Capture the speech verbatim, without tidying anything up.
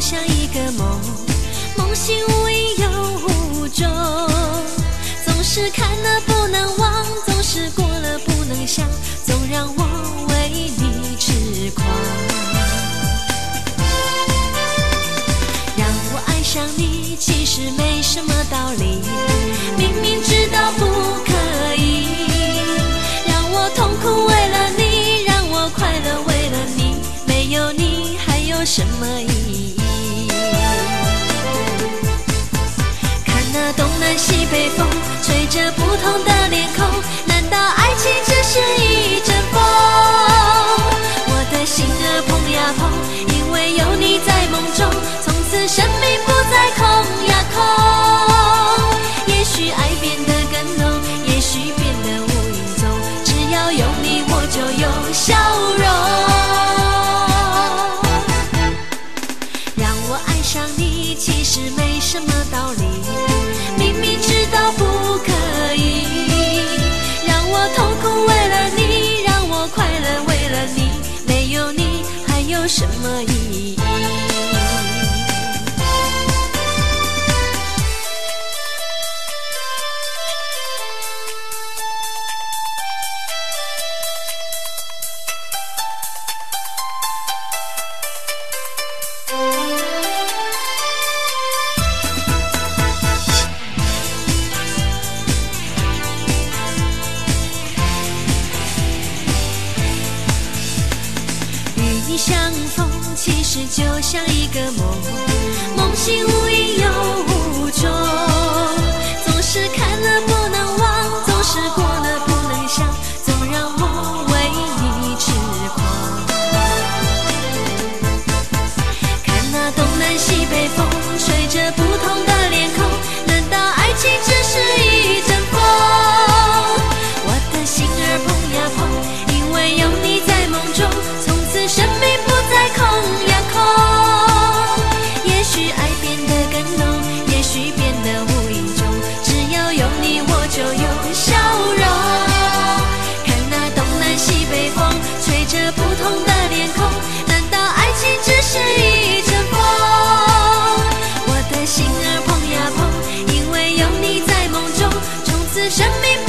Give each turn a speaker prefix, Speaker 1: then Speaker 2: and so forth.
Speaker 1: 像一个梦，梦醒无影又无踪，总是看了不能忘，总是过了不能想，总让我为你痴狂。让我爱上你其实没什么道理，明明知道不可以，让我痛苦为了你，让我快乐为了你，没有你还有什么意义？看那东南西北风，吹着不同的脸孔，难道爱情只是一阵风？我的心儿碰呀碰，因为有你在梦中，从此生命不再空呀空。也许爱变得更浓，也许变得无影踪，只要有你我就有笑容。让我爱上你其实没什么道理，明明知道不可以，让我痛苦为了你，让我快乐为了你，没有你还有什么意义？与你相逢其实就像一个梦，梦醒无影又无踪，总是看了不能忘，总是过了不能想，总让我为你痴狂。看那东南西北风，吹着不同的脸孔，难道爱情只是一阵风？我的心儿碰呀碰，因为有你在梦中，从此生命不再空呀空。也许爱变得更浓，也许变得无影踪，只要有你我就有笑容。看那东南西北风，吹着不同的脸孔，难道爱情只是一阵风？我的心儿碰呀碰，因为有你在梦中，从此生命